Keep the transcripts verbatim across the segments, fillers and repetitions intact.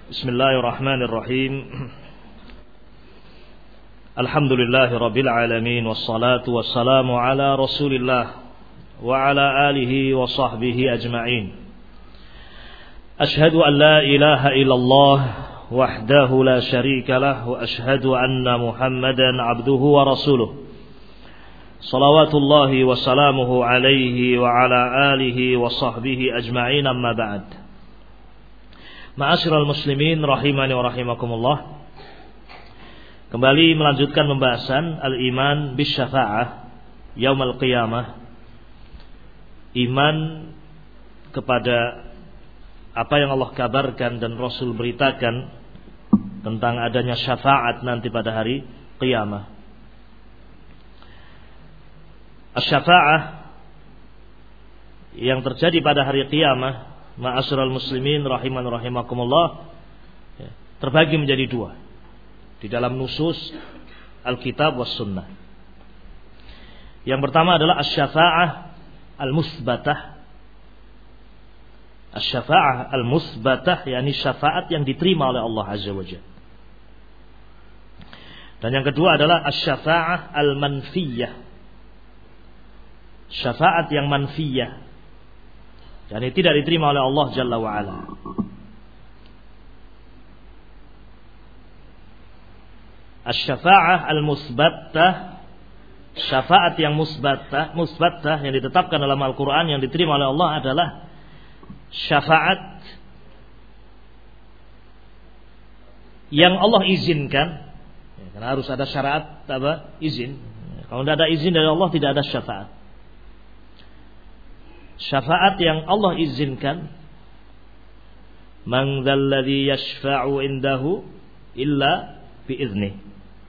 Bismillahirrahmanirrahim. Alhamdulillahirabbil alamin wassalatu wassalamu ala Rasulillah wa ala alihi wa sahbihi ajma'in. Ashhadu an la ilaha illallah wahdahu la syarika lah wa ashhadu anna Muhammadan abduhu wa rasuluh. Salawatullahi wa salamuhu alaihi wa ala alihi wa sahbihi ajma'in, amma ba'd. Ma'asyiral muslimin rahimani wa rahimakumullah. Kembali melanjutkan pembahasan al-iman bisyafa'ah yaumil qiyamah. Iman kepada apa yang Allah kabarkan dan Rasul beritakan tentang adanya syafaat nanti pada hari qiyamah. Asy-syafa'ah yang terjadi pada hari qiyamah, ma'asyiral muslimin rahiman rahimakumullah, terbagi menjadi dua di dalam nusus Alkitab was sunnah. Yang pertama adalah asy-syafa'ah al-musbatah. Asy-syafa'ah al-musbatah, yakni syafaat yang diterima oleh Allah Azza wa Jalla. Dan yang kedua adalah asy-syafa'ah al-manfiyah. Syafaat yang manfiyah, yakni tidak diterima oleh Allah Jalla wa Ala. Asy-syafa'ah al-musbattah, syafaat yang musbattah, musbattah yang ditetapkan dalam Al-Qur'an yang diterima oleh Allah adalah syafaat yang Allah izinkan. Ya, karena harus ada syarat apa? Izin. Kalau tidak ada izin dari Allah, tidak ada syafaat. Syafaat yang Allah izinkan. Man dzalladzi yashfa'u indahu illa biiznih.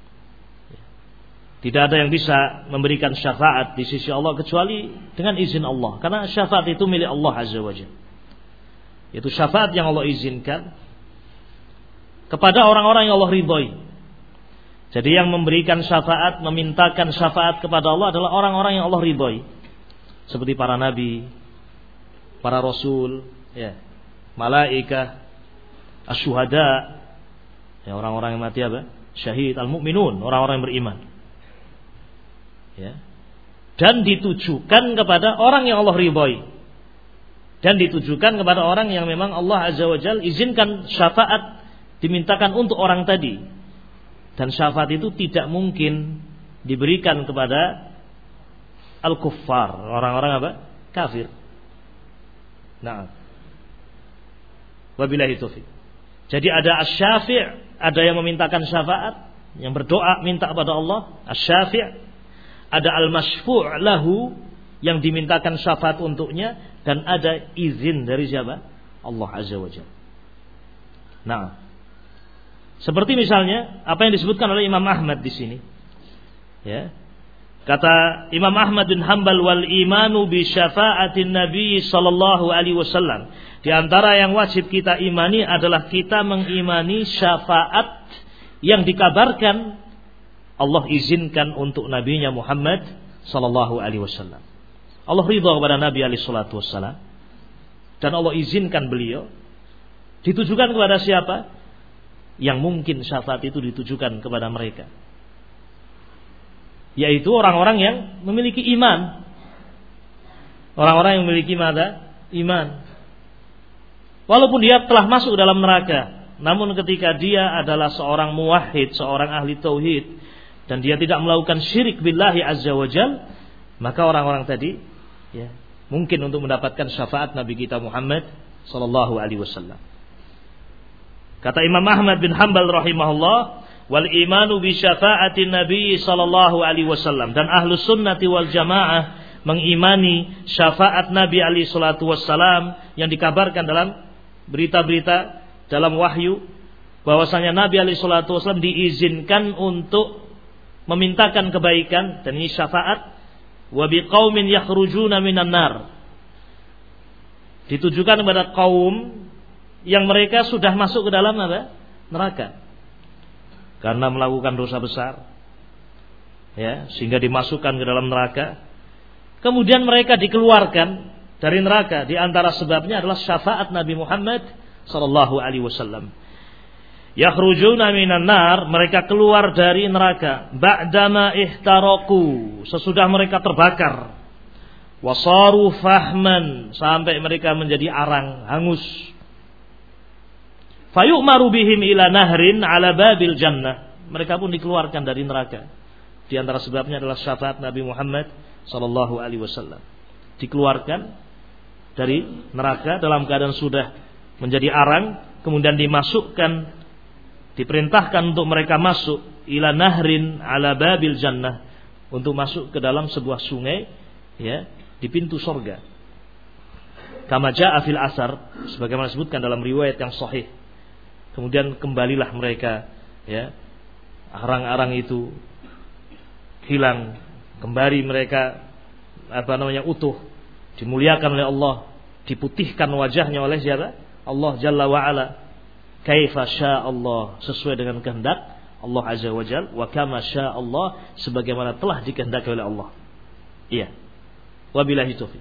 Tidak ada yang bisa memberikan syafaat di sisi Allah kecuali dengan izin Allah. Karena syafaat itu milik Allah Azza wa Jalla. Itu syafaat yang Allah izinkan kepada orang-orang yang Allah ridhoi. Jadi yang memberikan syafaat, memintakan syafaat kepada Allah adalah orang-orang yang Allah ridhoi. Seperti para nabi, para rasul, ya, malaikah, asyuhada, ya, orang-orang yang mati apa? Syahid, al-mu'minun, orang-orang yang beriman. Ya. Dan ditujukan kepada orang yang Allah ridhoi. Dan ditujukan kepada orang yang memang Allah Azza wa Jalla izinkan syafaat dimintakan untuk orang tadi. Dan syafaat itu tidak mungkin diberikan kepada al-kuffar, orang-orang apa? Kafir. Nah. Wabillahi taufik. Jadi ada asy-syafi', ada yang memintakan syafaat, yang berdoa minta kepada Allah, asy-syafi'. Ada al-masyfu' lahu, yang dimintakan syafaat untuknya, dan ada izin dari siapa? Allah Azza wa Jalla. Nah. Seperti misalnya apa yang disebutkan oleh Imam Ahmad di sini. Ya. Kata Imam Ahmad bin Hanbal, wal imanu bi syafa'atin Nabi sallallahu alaihi wasallam. Di antara yang wajib kita imani adalah kita mengimani syafaat yang dikabarkan Allah izinkan untuk nabinya Muhammad sallallahu alaihi wasallam. Allah ridha kepada Nabi alaihi salatu wasallam dan Allah izinkan beliau. Ditujukan kepada siapa? Yang mungkin syafaat itu ditujukan kepada mereka, yaitu orang-orang yang memiliki iman. Orang-orang yang memiliki mata iman. Walaupun dia telah masuk dalam neraka, namun ketika dia adalah seorang muwahhid, seorang ahli tauhid, dan dia tidak melakukan syirik billahi azza wa jal, maka orang-orang tadi ya, mungkin untuk mendapatkan syafaat Nabi kita Muhammad sallallahu alaihi wasallam. Kata Imam Ahmad bin Hanbal rahimahullah, wal imanu bi syafa'atin Nabi sallallahu alaihi wasallam, dan ahlus sunnati wal jamaah mengimani syafaat Nabi alaihi salatu wasallam yang dikabarkan dalam berita-berita dalam wahyu, bahwasanya Nabi alaihi salatu wasallam diizinkan untuk memintakan kebaikan, dan ini syafaat. Wa biqaumin yakhrujuna minan nar, ditujukan kepada kaum yang mereka sudah masuk ke dalam apa? Neraka karena melakukan dosa besar, ya, sehingga dimasukkan ke dalam neraka. Kemudian mereka dikeluarkan dari neraka. Di antara sebabnya adalah syafaat Nabi Muhammad sallallahu alaihi wasallam. Yakhrujuna minan nar, mereka keluar dari neraka. Ba'dama ihtaraku, sesudah mereka terbakar. Wasaru fahman, sampai mereka menjadi arang, hangus. Fayu'maru bihim ila nahrin ala babil jannah. Mereka pun dikeluarkan dari neraka. Di antara sebabnya adalah syafaat Nabi Muhammad sallallahu alaihi wasallam. Dikeluarkan dari neraka dalam keadaan sudah menjadi arang, kemudian dimasukkan, diperintahkan untuk mereka masuk ila nahrin ala babil jannah, untuk masuk ke dalam sebuah sungai, ya, di pintu surga. Kama jaa fil asar, sebagaimana disebutkan dalam riwayat yang sahih. Kemudian kembalilah mereka, ya, arang-arang itu hilang, kembali mereka apa namanya utuh, dimuliakan oleh Allah, diputihkan wajahnya oleh siapa? Allah Jalla wa Ala. Kaifa syaa Allah, sesuai dengan kehendak Allah Azza wa Jalla, wa kama syaa Allah, sebagaimana telah dikehendaki oleh Allah. Iya. Wabillahi taufik.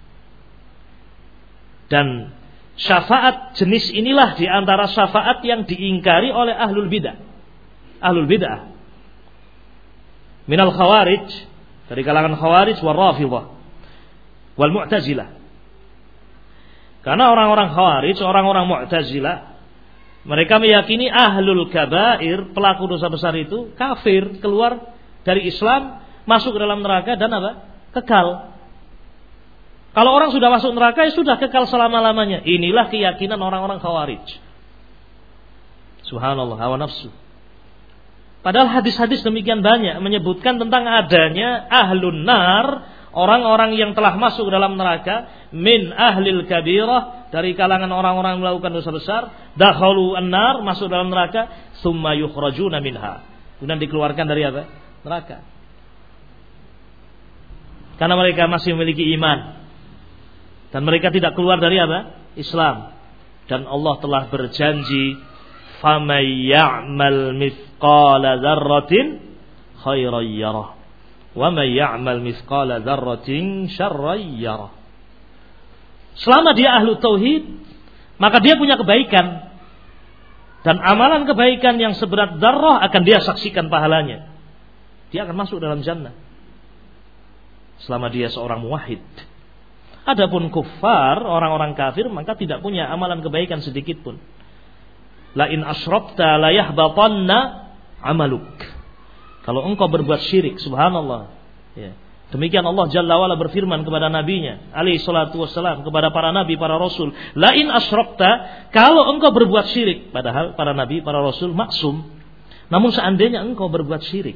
Dan syafaat jenis inilah di antara syafaat yang diingkari oleh ahlul bidah. Ahlul bidah minal khawarij, dari kalangan khawarij wal rafidhah wal mu'tazilah. Karena orang-orang khawarij, orang-orang mu'tazilah, mereka meyakini ahlul kabair, pelaku dosa besar itu kafir, keluar dari Islam, masuk ke dalam neraka dan apa? Kekal. Kalau orang sudah masuk neraka, ya sudah kekal selama-lamanya. Inilah keyakinan orang-orang khawarij. Subhanallah, hawa nafsu. Padahal hadis-hadis demikian banyak menyebutkan tentang adanya ahlun nar, orang-orang yang telah masuk dalam neraka, min ahlil kabirah, dari kalangan orang-orang yang melakukan dosa besar, dakhalu an-nar, masuk dalam neraka, summa yukhrajuna minha, kemudian dikeluarkan dari apa? Neraka. Karena mereka masih memiliki iman dan mereka tidak keluar dari apa? Islam. Dan Allah telah berjanji, famay ya'mal mithqala dzarratin khairan yarah, wa may ya'mal mithqala dzarratin syarran yarah. Selama dia ahlu tauhid, maka dia punya kebaikan, dan amalan kebaikan yang seberat dzarrah akan dia saksikan pahalanya. Dia akan masuk dalam jannah selama dia seorang muwahhid. Adapun kuffar, orang-orang kafir, maka tidak punya amalan kebaikan sedikit pun. La in asyrakta la yahbatanna amaluk. Kalau engkau berbuat syirik, subhanallah, ya. Demikian Allah Jalla wa'ala berfirman kepada nabinya alaihi salatu wassalam, kepada para nabi, para rasul, la in asyrakta, kalau engkau berbuat syirik, padahal para nabi, para rasul maksum, namun seandainya engkau berbuat syirik,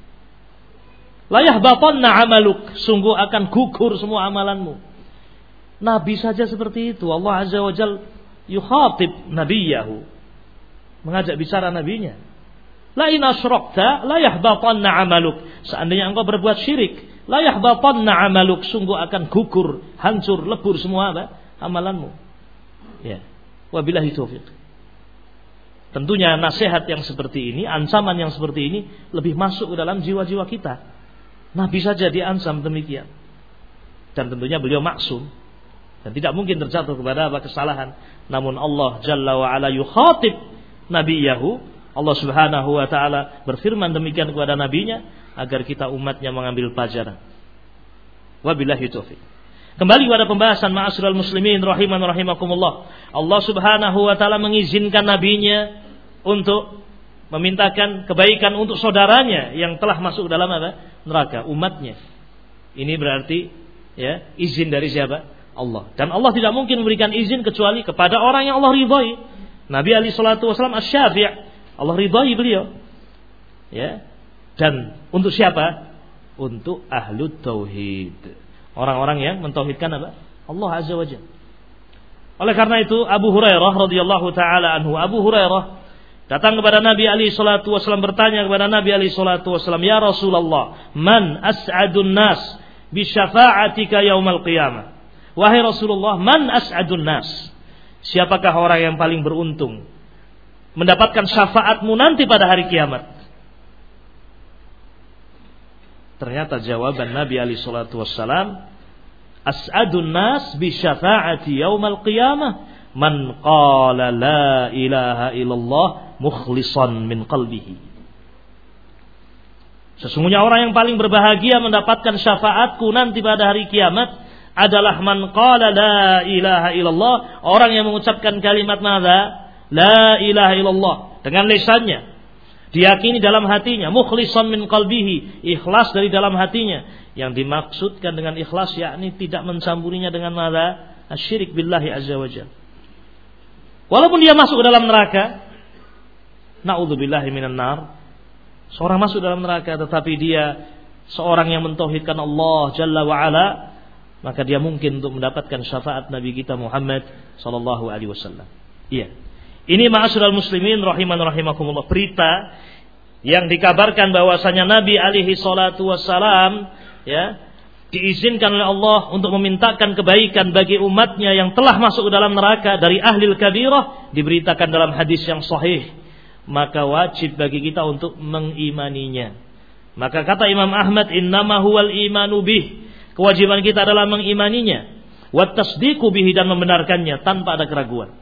la yahbatanna amaluk, sungguh akan gugur semua amalanmu. Nabi saja seperti itu. Allah Azza wa Jalla yukhatib nabiyahu, mengajak bicara nabinya. La in asyrakta la yahbatanna amaluk, seandainya engkau berbuat syirik, la yahbatanna amaluk, sungguh akan gugur, hancur, lebur semua apa? Amalanmu. Ya. Wabillahi taufiq. Tentunya nasihat yang seperti ini, ancaman yang seperti ini lebih masuk ke dalam jiwa-jiwa kita. Nabi saja diancam demikian. Dan tentunya beliau maksum dan tidak mungkin terjatuh kepada apa? Kesalahan. Namun Allah Jalla wa Ala yukhatib nabiyahu, Allah Subhanahu wa taala berfirman demikian kepada nabinya agar kita umatnya mengambil pelajaran. Wabillahi taufiq. Kembali kepada pembahasan ma'asyiral muslimin rahiman rahimakumullah. Allah Subhanahu wa taala mengizinkan nabinya untuk memintakan kebaikan untuk saudaranya yang telah masuk dalam apa? Neraka, umatnya. Ini berarti ya, izin dari siapa? Allah. Dan Allah tidak mungkin memberikan izin kecuali kepada orang yang Allah ridhai. Nabi alaihi salatu wasallam asy-syafi', Allah ridhai beliau. Ya. Dan untuk siapa? Untuk ahlu tauhid. Orang-orang yang mentauhidkan apa? Allah Azza wa Jalla. Oleh karena itu Abu Hurairah radhiyallahu taala anhu, Abu Hurairah datang kepada Nabi alaihi salatu wasallam, bertanya kepada Nabi alaihi salatu wasallam, "Ya Rasulullah, man as'adun nas bi syafa'atika yaumal qiyamah?" Wahai Rasulullah, man as'adun nas? Siapakah orang yang paling beruntung mendapatkan syafaatmu nanti pada hari kiamat? Ternyata jawaban Nabi alaihi salatu wassalam, as'adun nas bi syafa'ati yaumal qiyamah man qala la ilaha illallah mukhlishan min qalbihi. Sesungguhnya orang yang paling berbahagia mendapatkan syafaatku nanti pada hari kiamat adalah man qala la ilaha illallah, orang yang mengucapkan kalimat madza? La ilaha illallah dengan lisannya, diyakini dalam hatinya, mukhlishan min qalbihi, ikhlas dari dalam hatinya. Yang dimaksudkan dengan ikhlas yakni tidak mencampurinya dengan madza? Asyirik billahi azza wajalla. Walaupun dia masuk ke dalam neraka, na'udzubillahi minan nar, seorang masuk dalam neraka tetapi dia seorang yang mentauhidkan Allah jalla wa ala, maka dia mungkin untuk mendapatkan syafaat Nabi kita Muhammad sallallahu alaihi wasallam. Iya. Ini ma'asyiral muslimin rahiman rahimakumullah, berita yang dikabarkan bahwasanya Nabi alaihi salatu wassalam ya diizinkan oleh Allah untuk memintakan kebaikan bagi umatnya yang telah masuk ke dalam neraka dari ahlil kabirah, diberitakan dalam hadis yang sahih. Maka wajib bagi kita untuk mengimaninya. Maka kata Imam Ahmad, innama huwal imanu bih, kewajiban kita adalah mengimaninya, wat tasdiqu bihi, dan membenarkannya tanpa ada keraguan.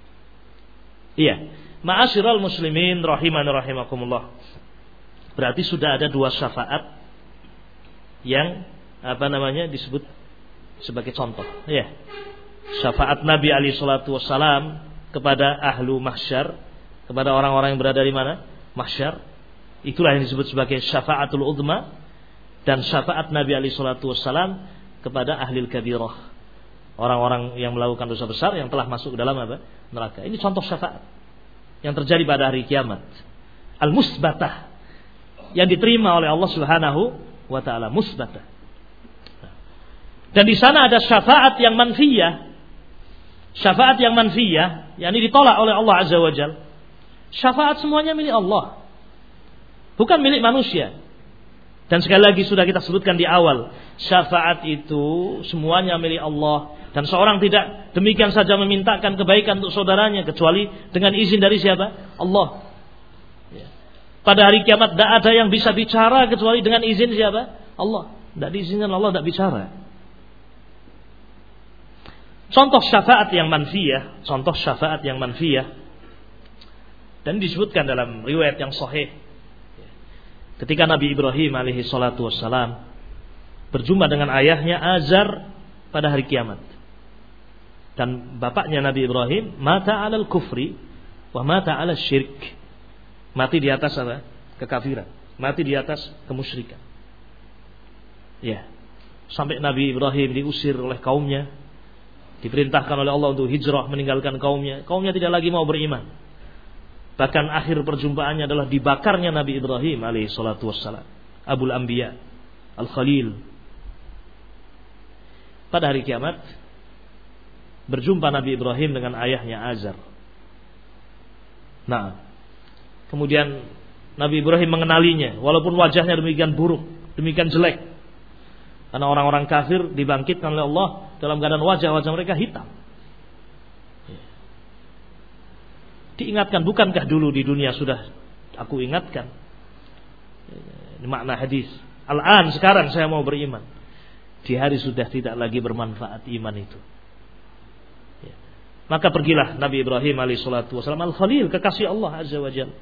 Iya, ma'asyiral muslimin rahiman rahimakumullah. Berarti sudah ada dua syafaat yang apa namanya disebut sebagai contoh. Iya. Syafaat Nabi alaihi salatu wassalam kepada ahlu mahsyar, kepada orang-orang yang berada di mana? Mahsyar. Itulah yang disebut sebagai syafaatul uzma. Dan syafaat Nabi alaihi salatu wassalam kepada ahlil kabirah, orang-orang yang melakukan dosa besar yang telah masuk ke dalam apa? Neraka. Ini contoh syafaat yang terjadi pada hari kiamat, al-musbatah, yang diterima oleh Allah Subhanahu wa taala, musbatah. Dan di sana ada syafaat yang manfiyah. Syafaat yang manfiyah, yakni ditolak oleh Allah Azza wa Jalla. Syafaat semuanya milik Allah, bukan milik manusia. Dan sekali lagi sudah kita sebutkan di awal, syafaat itu semuanya milik Allah. Dan seorang tidak demikian saja memintakan kebaikan untuk saudaranya kecuali dengan izin dari siapa? Allah. Pada hari kiamat tidak ada yang bisa bicara kecuali dengan izin siapa? Allah. Tidak diizinkan Allah, tidak bicara. Contoh syafaat yang manfiyah, contoh syafaat yang manfiyah, dan disebutkan dalam riwayat yang sahih, ketika Nabi Ibrahim alaihi salatu wassalam berjumpa dengan ayahnya Azar pada hari kiamat. Dan bapaknya Nabi Ibrahim mata alal kufri wa mata alal syirik, mati di atas apa? Kekafiran, mati di atas kemusyrikan. Ya, sampai Nabi Ibrahim diusir oleh kaumnya, diperintahkan oleh Allah untuk hijrah meninggalkan kaumnya. Kaumnya tidak lagi mau beriman. Bahkan akhir perjumpaannya adalah dibakarnya Nabi Ibrahim alaihi salatu wassalam, Abul Anbiya, Al-Khalil. Pada hari kiamat berjumpa Nabi Ibrahim dengan ayahnya Azar. Nah, kemudian Nabi Ibrahim mengenalinya, walaupun wajahnya demikian buruk, demikian jelek. Karena orang-orang kafir dibangkitkan oleh Allah dalam keadaan wajah-wajah mereka hitam. Diingatkan, bukankah dulu di dunia sudah aku ingatkan? Ini makna hadis. Al-an, sekarang saya mau beriman. Di hari sudah tidak lagi bermanfaat iman itu. Ya. Maka pergilah Nabi Ibrahim alaihi salatu wasallam, Al-Khalil, kekasih Allah Azza wa Jalla.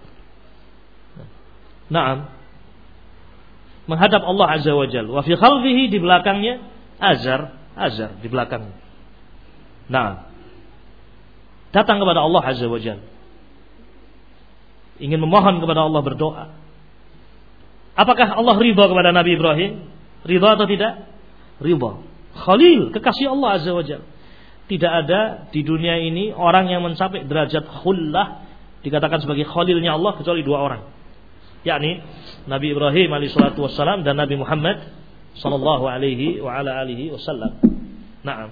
Naam. Menghadap Allah Azza wa Jalla. Wa fi khalfihi, di belakangnya Azar, Azar di belakangnya. Naam. Datang kepada Allah Azza wa Jalla, ingin memohon kepada Allah, berdoa. Apakah Allah ridha kepada Nabi Ibrahim? Ridha atau tidak? Ridha. Khalil, kekasih Allah Azza wa Jalla. Tidak ada di dunia ini orang yang mencapai derajat khullah, dikatakan sebagai khalilnya Allah, kecuali dua orang, yakni Nabi Ibrahim alaihi salatu wassalam dan Nabi Muhammad sallallahu alaihi wa ala alihi wasallam. Naam.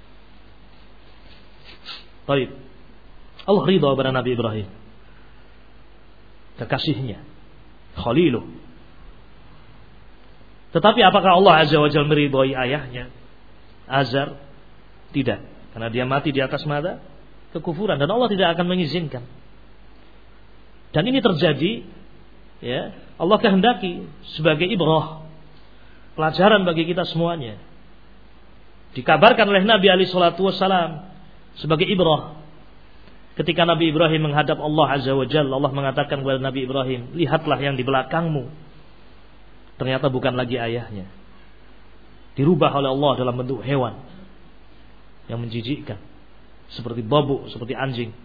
Baik. Allah ridha kepada Nabi Ibrahim, kekasihnya, khaliluh. Tetapi apakah Allah Azza wa Jalla meridhai ayahnya Azar? Tidak, karena dia mati di atas mata kekufuran, dan Allah tidak akan mengizinkan. Dan ini terjadi, ya, Allah kehendaki sebagai ibrah, pelajaran bagi kita semuanya. Dikabarkan oleh Nabi alaihi salatu wassalam sebagai ibrah, Ketika Nabi Ibrahim menghadap Allah Azza wa Jalla, Allah mengatakan kepada Nabi Ibrahim, lihatlah yang di belakangmu. Ternyata bukan lagi ayahnya. Dirubah oleh Allah dalam bentuk hewan yang menjijikkan, seperti babu, seperti anjing.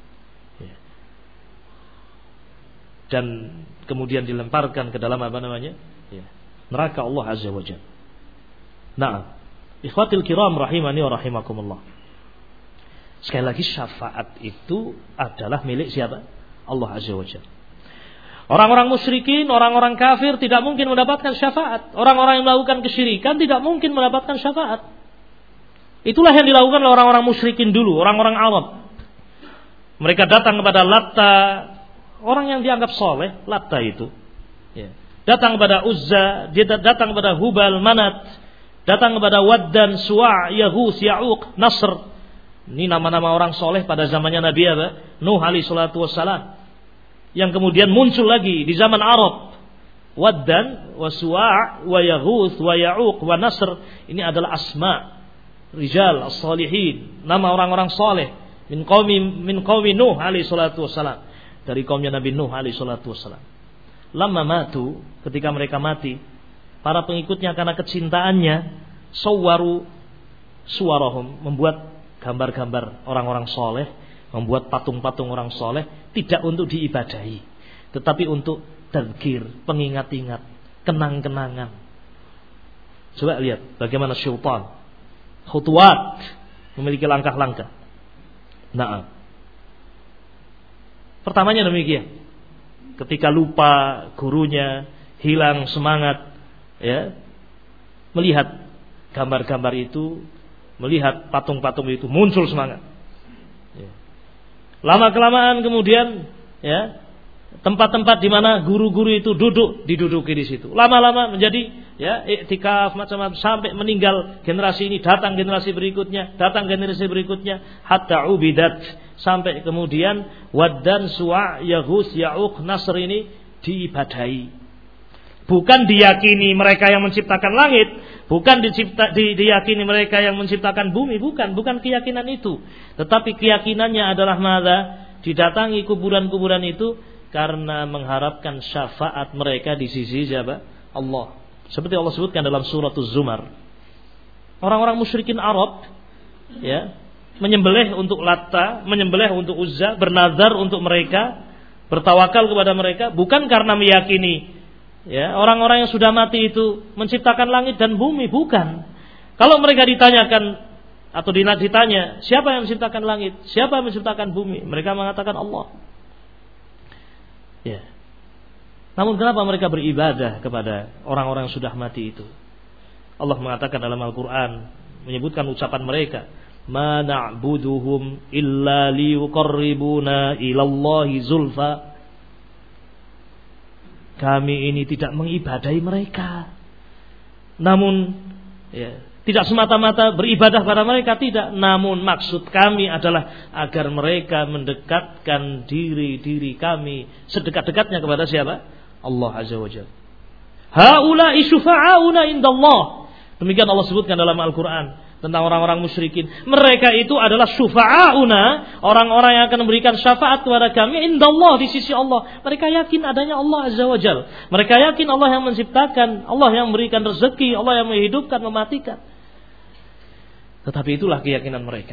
Dan kemudian dilemparkan ke dalam apa namanya? Neraka Allah Azza wa Jalla. Nah, ikhwatil kiram rahimani wa rahimakumullah. Sekali lagi, syafaat itu adalah milik siapa? Allah Azza wa Jalla. Orang-orang musyrikin, orang-orang kafir tidak mungkin mendapatkan syafaat. Orang-orang yang melakukan kesyirikan tidak mungkin mendapatkan syafaat. Itulah yang dilakukan oleh orang-orang musyrikin dulu, orang-orang Arab. Mereka datang kepada Latta, orang yang dianggap soleh, Latta itu. Ya. Datang kepada Uzza, dia datang kepada Hubal, Manat, datang kepada Waddan, Suwa', Yaghus, Ya'uq, Nasr. Ini nama-nama orang soleh pada zamannya Nabi apa? Nuh alaihi salatu wassalam. Yang kemudian muncul lagi di zaman Arab. Waddan, wa Suwa', wa Yaghus, wa Ya'uq, wa Nasr. Ini adalah asma' rijal as-salihin, nama orang-orang soleh min qaumi min qaumi Nuh alaihi salatu wassalam, dari kaumnya Nabi Nuh alaihi salatu wassalam. Lama matu, ketika mereka mati, para pengikutnya karena kecintaannya sawwaru suwarahum, membuat gambar-gambar orang-orang soleh, membuat patung-patung orang soleh, tidak untuk diibadahi, tetapi untuk tadzkir, pengingat-ingat, kenang-kenangan. Coba lihat bagaimana syaitan khutuwat, memiliki langkah-langkah. Nah, pertamanya demikian. Ketika lupa gurunya, hilang semangat, ya, melihat gambar-gambar itu, melihat patung-patung itu, muncul semangat. Ya. Lama kelamaan kemudian, ya, tempat-tempat di mana guru-guru itu duduk, diduduki di situ. Lama-lama menjadi, ya, iktikaf macam-macam, sampai meninggal generasi ini, datang generasi berikutnya, datang generasi berikutnya, hatta ubidat, sampai kemudian Waddan, Suwa', Yaghus, Ya'uq, Nasr ini diibadahi. Bukan diyakini mereka yang menciptakan langit, bukan dicipta, di, diyakini mereka yang menciptakan bumi, bukan, bukan keyakinan itu. Tetapi keyakinannya adalah mada, didatangi kuburan-kuburan itu karena mengharapkan syafaat mereka di sisi siapa? Allah. Seperti Allah sebutkan dalam surat Az-Zumar. Orang-orang musyrikin Arab, ya, menyembelih untuk Latta, menyembelih untuk Uzza, bernazar untuk mereka, bertawakal kepada mereka, bukan karena meyakini, ya, orang-orang yang sudah mati itu menciptakan langit dan bumi, bukan. Kalau mereka ditanyakan atau ditanya, siapa yang menciptakan langit, siapa yang menciptakan bumi, mereka mengatakan Allah. Ya. Namun kenapa mereka beribadah kepada orang-orang yang sudah mati itu? Allah mengatakan dalam Al-Quran, menyebutkan ucapan mereka, ma na'buduhum illa liyuqarribuna ilallahi zulfa. Kami ini tidak mengibadahi mereka, namun, ya, tidak semata-mata beribadah pada mereka, tidak. Namun maksud kami adalah agar mereka mendekatkan diri-diri kami sedekat-dekatnya kepada siapa? Allah Azza wa Jalla. Haula'i syufa'auna indallah. Demikian Allah sebutkan dalam Al-Quran tentang orang-orang musyrikin. Mereka itu adalah syufa'auna, orang-orang yang akan memberikan syafaat kepada kami indallah, di sisi Allah. Mereka yakin adanya Allah Azza wa Jalla. Mereka yakin Allah yang menciptakan, Allah yang memberikan rezeki, Allah yang menghidupkan, mematikan. Tetapi itulah keyakinan mereka.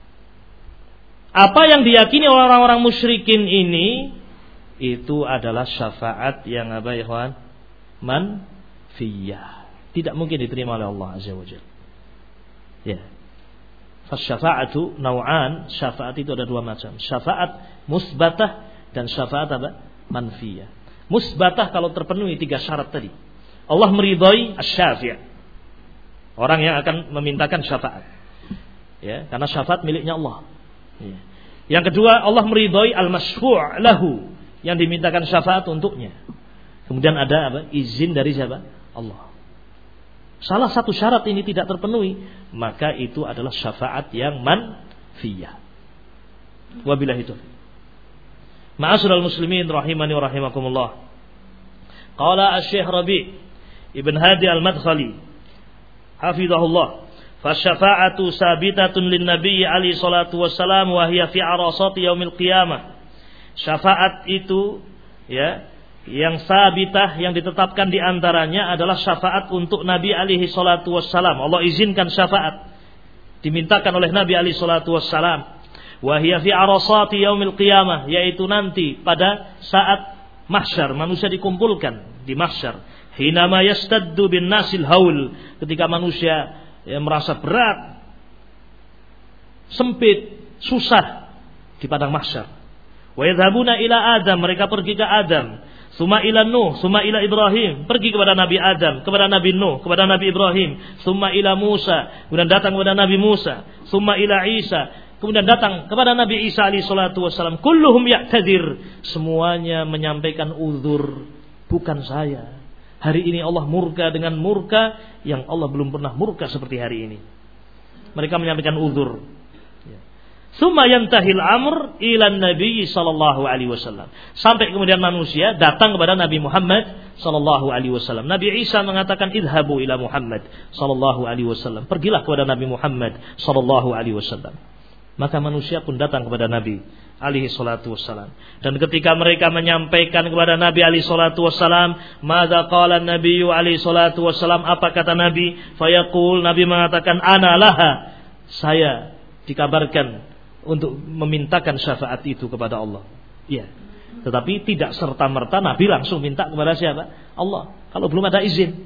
Apa yang diyakini oleh orang-orang musyrikin ini, itu adalah syafaat yang apa, ikhwan? Manfiyah. Tidak mungkin diterima oleh Allah Azza wa Jalla. Ya. Fasyafa'atu naw'an, syafaat itu ada dua macam. Syafaat musbatah dan syafaat apa? Manfiyah. Musbatah kalau terpenuhi tiga syarat tadi. Allah meridhai asy-syafi', orang yang akan memintakan syafaat, ya, karena syafaat miliknya Allah. Ya. Yang kedua, Allah meridhai al-masyfu' lahu, yang dimintakan syafaat untuknya. Kemudian ada apa? Izin dari siapa? Allah. Salah satu syarat ini tidak terpenuhi, maka itu adalah syafaat yang manfiyah. Wabillahi taufiq. Ma'asyiral muslimin rahimani wa rahimakumullah. Qala Asy-Syaikh Rabi' Ibn Hadi Al-Madkhali hafizahullah, Fasyafa'atu sabitatun lin Nabi alaihi salatu wassalam wa hiya fi arasati yaumil qiyamah. Syafaat itu ya yang sabitah yang ditetapkan di antaranya adalah syafaat untuk Nabi alaihi salatu wassalam. Allah izinkan syafaat dimintakan oleh Nabi alaihi salatu wassalam. Wa hiya fi arasati yaumil qiyamah, yaitu nanti pada saat mahsyar, manusia dikumpulkan di mahsyar. Hinama yastaddu bin nasil haul, ketika manusia ya, merasa berat, sempit, susah di padang mahsyar. Wa yadhabuna ila Adam, mereka pergi ke Adam. Summa ila Nuh, summa ila Ibrahim, pergi kepada Nabi Adam, kepada Nabi Nuh, kepada Nabi Ibrahim. Summa ila Musa, kemudian datang kepada Nabi Musa. Summa ila Isa, kemudian datang kepada Nabi Isa alaihi salatu wassalam. Kulluhum ya'tadzir, semuanya menyampaikan uzur, bukan saya. Hari ini Allah murka dengan murka yang Allah belum pernah murka seperti hari ini. Mereka menyampaikan uzur. Summa yantahil amr ila Nabi sallallahu alaihi wasallam. Sampai kemudian manusia datang kepada Nabi Muhammad sallallahu alaihi wasallam. Nabi Isa mengatakan idhabu ila Muhammad sallallahu alaihi wasallam. Pergilah kepada Nabi Muhammad sallallahu alaihi wasallam. Maka manusia pun datang kepada Nabi alaihi salatu wassalam. Dan ketika mereka menyampaikan kepada Nabi alaihi salatu wassalam, madza qala Nabi alaihi salatu wassalam, apa kata Nabi? Fayaqul, Nabi mengatakan ana laha, saya dikabarkan untuk memintakan syafaat itu kepada Allah. Iya. Tetapi tidak serta-merta Nabi langsung minta kepada siapa? Allah. Kalau belum ada izin.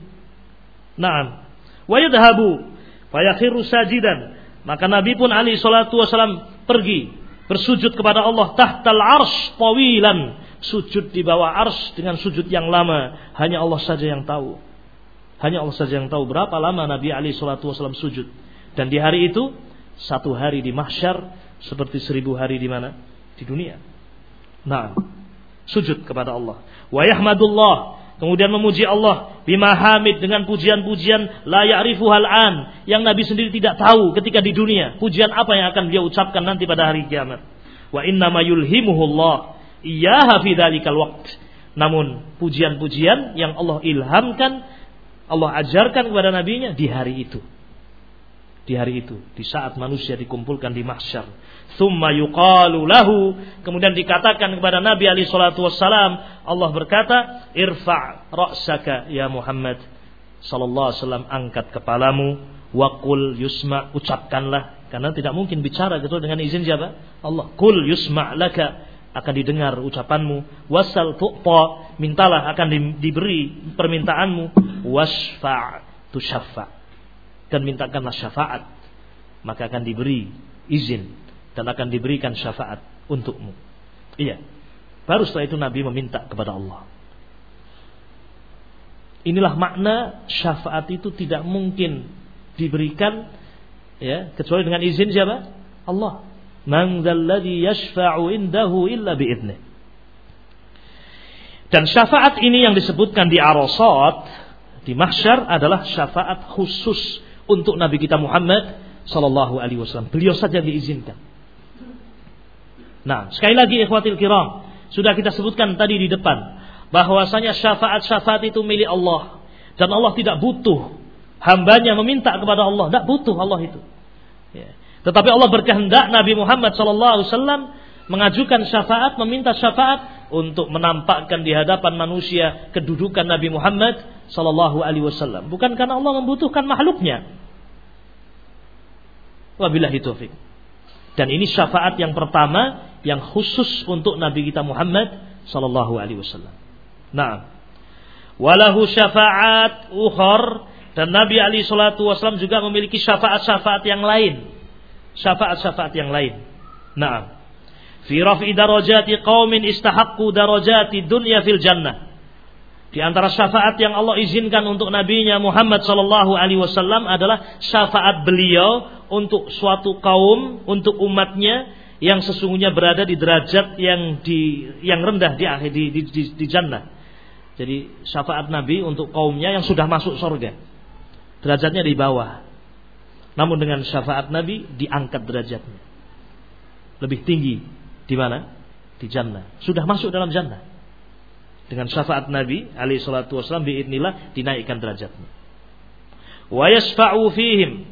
Naam. Wa yadhabu fayakhiru sajidan. Maka Nabi pun alaihi salatu wasallam pergi bersujud kepada Allah tahtal arsy tawilan, sujud di bawah arsy dengan sujud yang lama. Hanya Allah saja yang tahu. Hanya Allah saja yang tahu berapa lama Nabi alaihi salatu wasallam sujud. Dan di hari itu satu hari di mahsyar seperti seribu hari di mana? Di dunia. Nah, sujud kepada Allah. Wa yahmadullah, kemudian memuji Allah bima hamid, dengan pujian-pujian la ya'rifuhal an, yang Nabi sendiri tidak tahu ketika di dunia pujian apa yang akan dia ucapkan nanti pada hari kiamat. Wa innama yulhimuhullah iyyaha fi dzalikal waqt. Namun pujian-pujian yang Allah ilhamkan, Allah ajarkan kepada nabinya di hari itu. Di hari itu, di saat manusia dikumpulkan di mahsyar. Tsumma yuqalu lahu, kemudian dikatakan kepada Nabi alaihi salatu wassalam, Allah berkata, irfa' ra'saka ya Muhammad sallallahu alaihi wasallam, angkat kepalamu, waqul yusma', ucapkanlah, karena tidak mungkin bicara gitu dengan izin siapa? Allah. Qul yusma' laka, akan didengar ucapanmu. Wasal tu'ta, mintalah akan di, diberi permintaanmu. Wasfa' tusyaffa', dan mintakanlah syafaat, maka akan diberi izin dan akan diberikan syafaat untukmu. Iya. Baru setelah itu Nabi meminta kepada Allah. Inilah makna syafaat itu tidak mungkin diberikan ya kecuali dengan izin siapa? Allah. Man dzalladzi yashfa'u indahu illa bi'idnih. Dan syafaat ini yang disebutkan di Arasat, di mahsyar, adalah syafaat khusus untuk Nabi kita Muhammad sallallahu alaihi wasallam. Beliau saja diizinkan. Nah, sekali lagi ikhwatil kiram, sudah kita sebutkan tadi di depan bahwasanya syafaat-syafaat itu milik Allah, dan Allah tidak butuh hambanya meminta kepada Allah, tidak butuh Allah itu. Ya. Tetapi Allah berkehendak Nabi Muhammad sallallahu alaihi wasallam mengajukan syafaat, meminta syafaat untuk menampakkan di hadapan manusia kedudukan Nabi Muhammad sallallahu alaihi wasallam, bukan karena Allah membutuhkan makhluknya. Wabillahi taufik. Dan ini syafaat yang pertama yang khusus untuk Nabi kita Muhammad sallallahu alaihi wasallam. Nah, walahu syafaat ukhar, dan Nabi alaihi salatu wasallam juga memiliki syafaat-syafaat yang lain. Syafaat-syafaat yang lain. Nah, fi raf'i darajati qaumin istahaqqu darajati dunya fil jannah. Di antara syafaat yang Allah izinkan untuk nabinya Muhammad sallallahu alaihi wasallam adalah syafaat beliau untuk suatu kaum, untuk umatnya yang sesungguhnya berada di derajat yang di yang rendah di akhir di, di, di, di jannah. Jadi syafaat Nabi untuk kaumnya yang sudah masuk surga, derajatnya di bawah. Namun dengan syafaat Nabi diangkat derajatnya lebih tinggi. Di mana? Di jannah. Sudah masuk dalam jannah. Dengan syafaat Nabi alaihi salatu wasallam biidznillah dinaikkan derajatnya. Wa yasfa'u fihim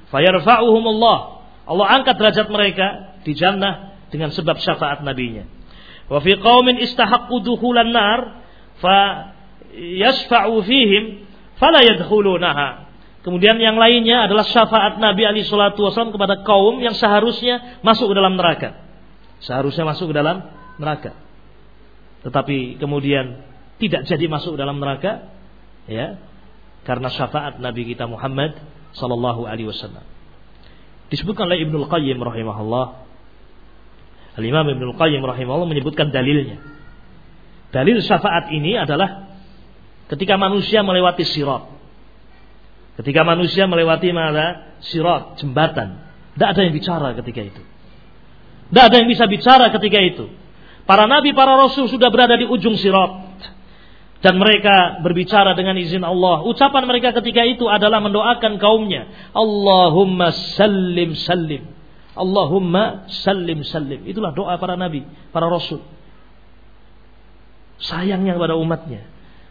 Fayarfa'uhumullah. Allah angkat derajat mereka di jannah dengan sebab syafaat nabinya. Wa fi qaumin istahaqqu dukhulan nar fa yashfa'u fihim fala yadkhulunaha. Kemudian yang lainnya adalah syafaat Nabi alaihi salatu wasallam kepada kaum yang seharusnya masuk ke dalam neraka. Seharusnya masuk ke dalam neraka. Tetapi kemudian tidak jadi masuk ke dalam neraka, ya, karena syafaat Nabi kita Muhammad sallallahu alaihi wasallam. Disebutkan oleh Ibnul Qayyim rahimahullah. Al-Imam Ibnul Qayyim rahimahullah menyebutkan dalilnya. Dalil syafaat ini adalah ketika manusia melewati sirat. Ketika manusia melewati mana? Sirat, jembatan. Tidak ada yang bicara ketika itu. Tidak ada yang bisa bicara ketika itu. Para nabi, para rasul sudah berada di ujung sirat. Dan mereka berbicara dengan izin Allah. Ucapan mereka ketika itu adalah mendoakan kaumnya. Allahumma sallim sallim. Allahumma sallim sallim. Itulah doa para nabi, para rasul. Sayangnya kepada umatnya.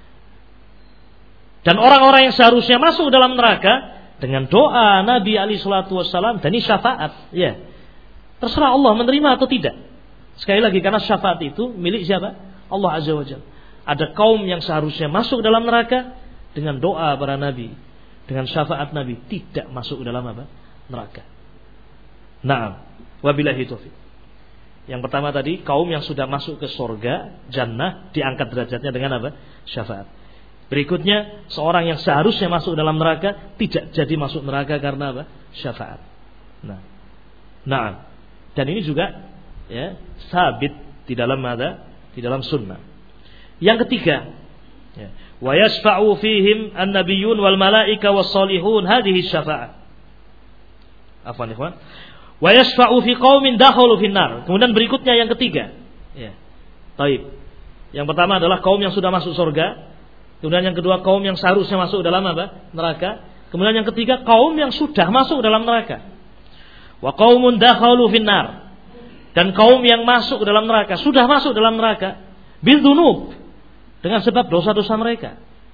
Dan orang-orang yang seharusnya masuk dalam neraka dengan doa Nabi alaihi salatu wassalam, dan ini syafaat, ya. Terserah Allah menerima atau tidak. Sekali lagi, karena syafaat itu milik siapa? Allah azza wajalla. Ada kaum yang seharusnya masuk dalam neraka dengan doa para nabi, dengan syafaat nabi tidak masuk dalam apa? Neraka. Naam, wabillahi taufiq. Yang pertama tadi, kaum yang sudah masuk ke surga, jannah, diangkat derajatnya dengan apa? Syafaat. Berikutnya, seorang yang seharusnya masuk dalam neraka tidak jadi masuk neraka karena apa? Syafaat. Nah, nah, dan ini juga ya sabit di dalam ada di dalam sunnah. Yang ketiga, ya, wa yashfa'u fihim an-nabiyyun wal malaika was salihun hadhihi syafa'ah. Afwan ikhwan. Wa yashfa'u fi qaumin dakhalu finnar. Kemudian berikutnya yang ketiga, ya. Baik. Yang pertama adalah kaum yang sudah masuk surga. Kemudian yang kedua, kaum yang seharusnya masuk dalam apa? Neraka. Kemudian yang ketiga, kaum yang sudah masuk dalam neraka. Wa qaumun dakhalu finnar. Dan kaum yang masuk dalam neraka, sudah masuk dalam neraka bil dzunub, dengan sebab dosa-dosa mereka.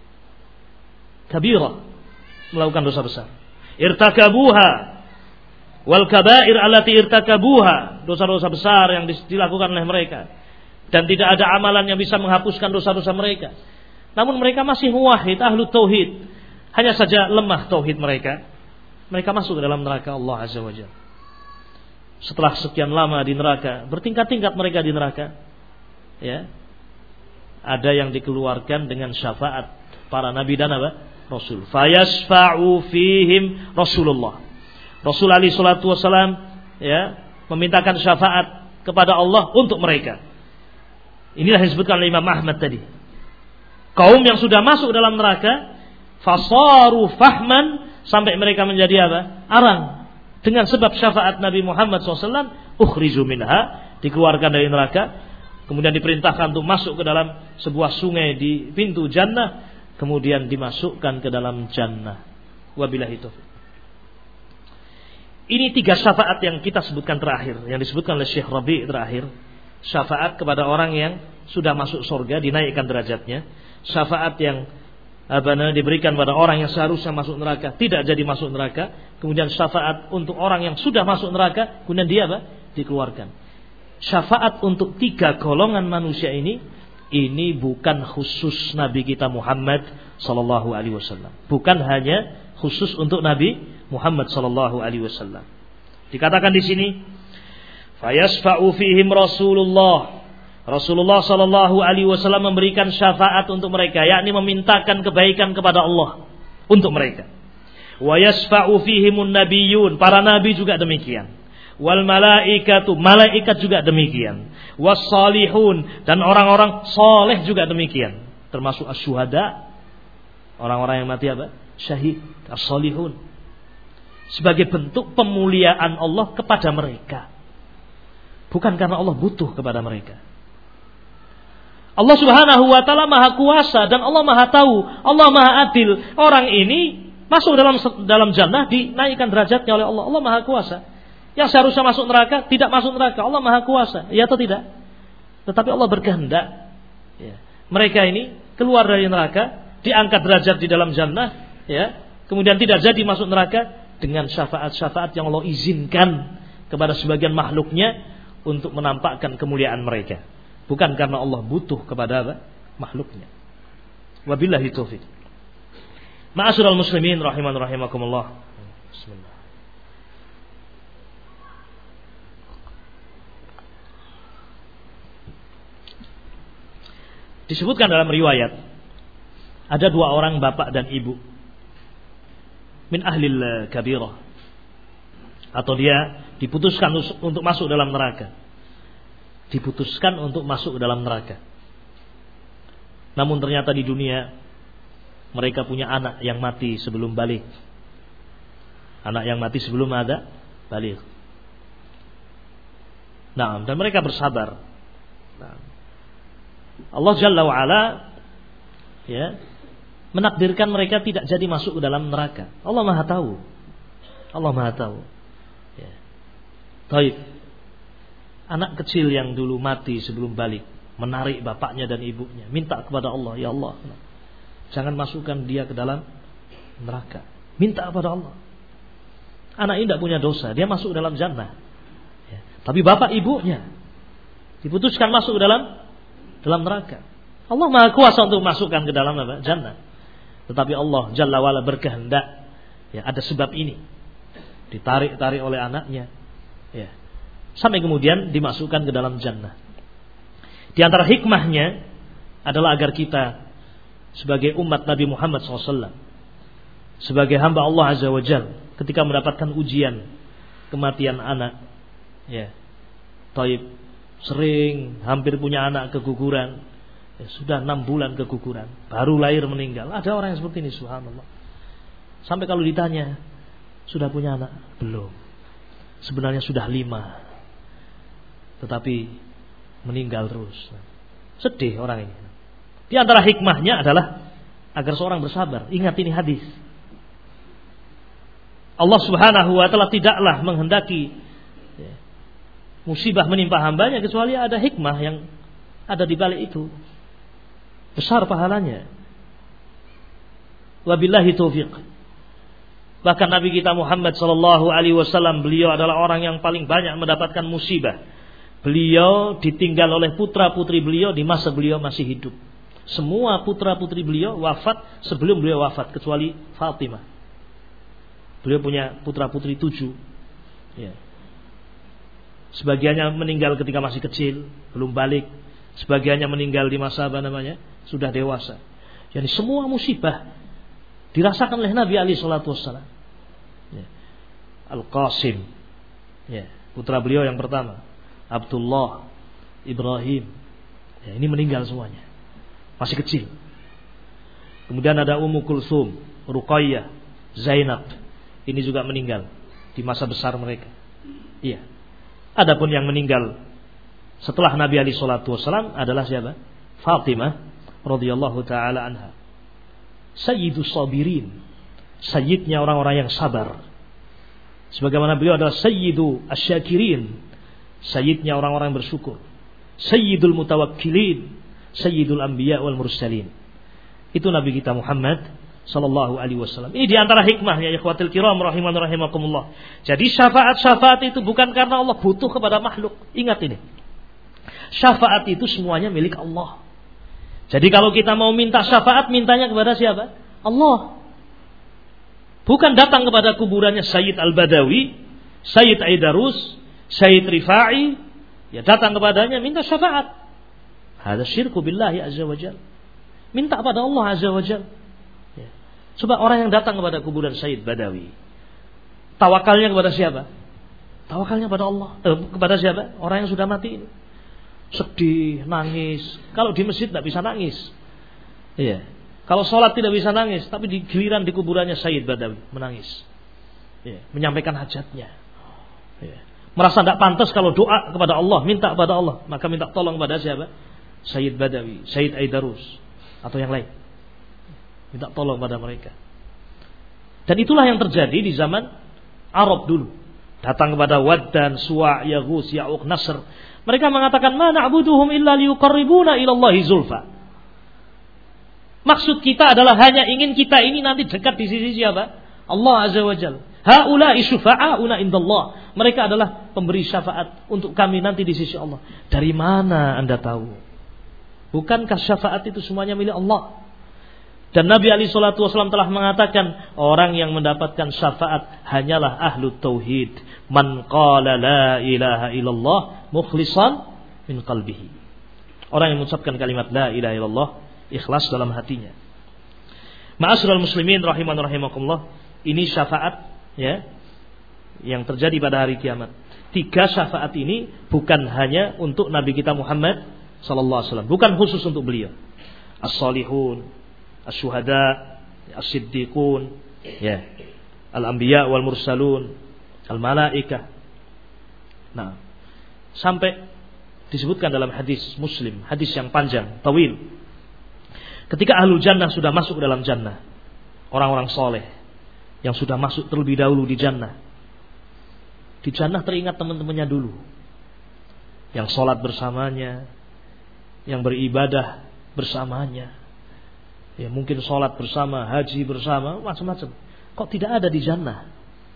Kabirah, melakukan dosa besar. Irtakabuha wal kaba'ir allati irtakabuha, dosa-dosa besar yang dilakukan oleh mereka. Dan tidak ada amalan yang bisa menghapuskan dosa-dosa mereka. Namun mereka masih muwahhid, ahlu tauhid. Hanya saja lemah tauhid mereka. Mereka masuk ke dalam neraka Allah azza wajalla. Setelah sekian lama di neraka, bertingkat-tingkat mereka di neraka, ya, ada yang dikeluarkan dengan syafaat para nabi dan apa? Rasul. Fayasfa'u fihim Rasulullah. Rasul alaihi salatu wasalam, ya, memintakan syafaat kepada Allah untuk mereka. Inilah yang disebutkan oleh Imam Ahmad tadi. Kaum yang sudah masuk dalam neraka, fasaru fahman, sampai mereka menjadi apa? Arang. Dengan sebab syafaat Nabi Muhammad shallallahu alaihi wasallam, ukhriju minha, dikeluarkan dari neraka, kemudian diperintahkan untuk masuk ke dalam sebuah sungai di pintu jannah, kemudian dimasukkan ke dalam jannah. Wabillahi taufiq. Ini tiga syafaat yang kita sebutkan terakhir, yang disebutkan oleh Syekh Rabi' terakhir. Syafaat kepada orang yang sudah masuk surga, dinaikkan derajatnya. Syafaat yang apa namanya diberikan pada orang yang seharusnya masuk neraka, tidak jadi masuk neraka. Kemudian syafaat untuk orang yang sudah masuk neraka, kemudian dia apa? Dikeluarkan. Syafaat untuk tiga golongan manusia ini, ini bukan khusus Nabi kita Muhammad sallallahu alaihi wasallam. Bukan hanya khusus untuk Nabi Muhammad sallallahu alaihi wasallam. Dikatakan di sini, fayasfa'u fihim Rasulullah. Rasulullah sallallahu alaihi wasallam memberikan syafaat untuk mereka, yakni memintakan kebaikan kepada Allah untuk mereka. Wa yasfa'u fihimun nabiyyun, para nabi juga demikian. Wal malaikatu, malaikat juga demikian. Was salihun, dan orang-orang saleh juga demikian, termasuk asyuhada, orang-orang yang mati apa? Syahid, as-salihun. Sebagai bentuk pemuliaan Allah kepada mereka. Bukan karena Allah butuh kepada mereka. Allah subhanahu wa ta'ala maha kuasa dan Allah maha tahu, Allah maha adil. Orang ini masuk dalam dalam jannah, dinaikkan derajatnya oleh Allah. Allah maha kuasa. Yang seharusnya masuk neraka tidak masuk neraka. Allah maha kuasa, ya atau tidak? Tetapi Allah berkehendak, ya, mereka ini keluar dari neraka, diangkat derajat di dalam jannah, ya, kemudian tidak jadi masuk neraka dengan syafaat-syafaat yang Allah izinkan kepada sebagian makhluknya untuk menampakkan kemuliaan mereka. Bukan karena Allah butuh kepada apa? Makhluknya. Wabillahi taufiq. Ma'asyiral muslimin rahiman rahimakumullah. Bismillah. Disebutkan dalam riwayat ada dua orang bapak dan ibu min ahlil kabirah, atau dia diputuskan untuk masuk dalam neraka. Diputuskan untuk masuk dalam neraka. Namun ternyata di dunia mereka punya anak yang mati sebelum balik. Anak yang mati sebelum ada balik. Nah, dan mereka bersabar. Nah, Allah Jalla wa'ala ya, menakdirkan mereka tidak jadi masuk ke dalam neraka. Allah Maha tahu. Allah Maha tahu. Ya. Taib. Anak kecil yang dulu mati sebelum balik, menarik bapaknya dan ibunya, minta kepada Allah, ya Allah, jangan masukkan dia ke dalam neraka. Minta kepada Allah. Anak ini tidak punya dosa, dia masuk dalam jannah. Ya. Tapi bapak ibunya diputuskan masuk ke dalam dalam neraka. Allah Maha Kuasa untuk masukkan ke dalam apa? Jannah. Tetapi Allah Jalla wa'ala berkehendak, ya, ada sebab ini. Ditarik-tarik oleh anaknya, ya, sampai kemudian dimasukkan ke dalam jannah. Di antara hikmahnya adalah agar kita sebagai umat Nabi Muhammad shallallahu alaihi wasallam, sebagai hamba Allah Azza wa Jalla, ketika mendapatkan ujian kematian anak, ya, taib, sering hampir punya anak keguguran, ya, sudah enam bulan keguguran, baru lahir meninggal. Ada orang yang seperti ini, subhanallah. Sampai kalau ditanya, sudah punya anak? Belum. Sebenarnya sudah lima, tetapi meninggal terus. Sedih orang ini. Di antara hikmahnya adalah agar seorang bersabar. Ingat ini hadis. Allah Subhanahu wa ta'ala tidaklah menghendaki, ya, musibah menimpa hambanya kecuali ada hikmah yang ada di balik itu. Besar pahalanya. Wabillahi taufiq. Bahkan Nabi kita Muhammad sallallahu alaihi wasallam, beliau adalah orang yang paling banyak mendapatkan musibah. Beliau ditinggal oleh putra-putri beliau di masa beliau masih hidup. Semua putra-putri beliau wafat sebelum beliau wafat, kecuali Fatimah. Beliau punya putra-putri tujuh, ya. Sebagiannya meninggal ketika masih kecil, belum balik. Sebagiannya meninggal di masa apa namanya, sudah dewasa. Jadi semua musibah dirasakan oleh Nabi alaihi salatu wassalam. Ya. Al-Qasim, ya, putra beliau yang pertama, Abdullah, Ibrahim, ya, ini meninggal semuanya, masih kecil. Kemudian ada Ummu Kulsum, Ruqayyah, Zainab, ini juga meninggal di masa besar mereka. Iya. Adapun yang meninggal setelah Nabi alaihi salatu wasallam adalah siapa? Fatimah radhiyallahu taala anha. Sayyidus sabirin, sayyidnya orang-orang yang sabar. Sebagaimana beliau adalah sayyidu asyakirin, sayyidnya orang-orang yang bersyukur. Sayyidul mutawakkilin, sayyidul anbiya wal mursalin. Itu Nabi kita Muhammad sallallahu alaihi wasallam. Ini di antara hikmahnya, ya ikhwatul kiram rahiman rahimakumullah. Jadi syafaat-syafaat itu bukan karena Allah butuh kepada makhluk. Ingat ini. Syafaat itu semuanya milik Allah. Jadi kalau kita mau minta syafaat, mintanya kepada siapa? Allah. Bukan datang kepada kuburannya Sayyid Al-Badawi, Sayyid Aidarus, Sayyid Rifai, ya datang kepadanya minta syafaat. Hada syirku billahi azza wa jalla. Minta kepada Allah azza wa jalla. Ya. Coba orang yang datang kepada kuburan Sayyid Badawi, tawakalnya kepada siapa? Tawakalnya kepada Allah. Eh, kepada siapa? Orang yang sudah mati ini. Sedih, nangis. Kalau di masjid tidak bisa nangis. Iya. Kalau sholat tidak bisa nangis, tapi di giliran di kuburannya Sayyid Badawi menangis. Iya. Menyampaikan hajatnya. Iya. Merasa tidak pantas kalau doa kepada Allah, minta kepada Allah, maka minta tolong kepada siapa? Sayyid Badawi, Sayyid Aidarus, atau yang lain. Minta tolong pada mereka. Dan itulah yang terjadi di zaman Arab dulu. Datang kepada Waddan, Suwa', Yaghus, Ya'uq, Nasr. Mereka mengatakan, "Ma na'buduhum illa liyuqarribuna ila Allahi zulfa." Maksud kita adalah hanya ingin kita ini nanti dekat di sisi siapa? Allah Azza wa Jalla. Haula'i syufa'auna indallah. Mereka adalah pemberi syafaat untuk kami nanti di sisi Allah. Dari mana Anda tahu? Bukankah syafaat itu semuanya milik Allah? Dan Nabi alaihi salatu wasallam telah mengatakan, orang yang mendapatkan syafaat hanyalah ahlu tauhid. Man qala la ilaha illallah mukhlishan min qalbihi. Orang yang mengucapkan kalimat la ilaha illallah ikhlas dalam hatinya. Ma'asyiral muslimin rahiman rahimakumullah, ini syafaat ya yang terjadi pada hari kiamat. Tiga syafaat ini bukan hanya untuk Nabi kita Muhammad sallallahu alaihi wasallam, bukan khusus untuk beliau. As-salihun, as-syuhada, as-siddiqun, ya, al-anbiya wal mursalun, al-malaikah. Nah, sampai disebutkan dalam hadis Muslim, hadis yang panjang, tawil. Ketika ahlul jannah sudah masuk dalam jannah, orang-orang soleh yang sudah masuk terlebih dahulu di jannah. Di jannah teringat teman-temannya dulu, yang sholat bersamanya, yang beribadah bersamanya, ya mungkin sholat bersama, haji bersama, macam-macam. Kok tidak ada di jannah?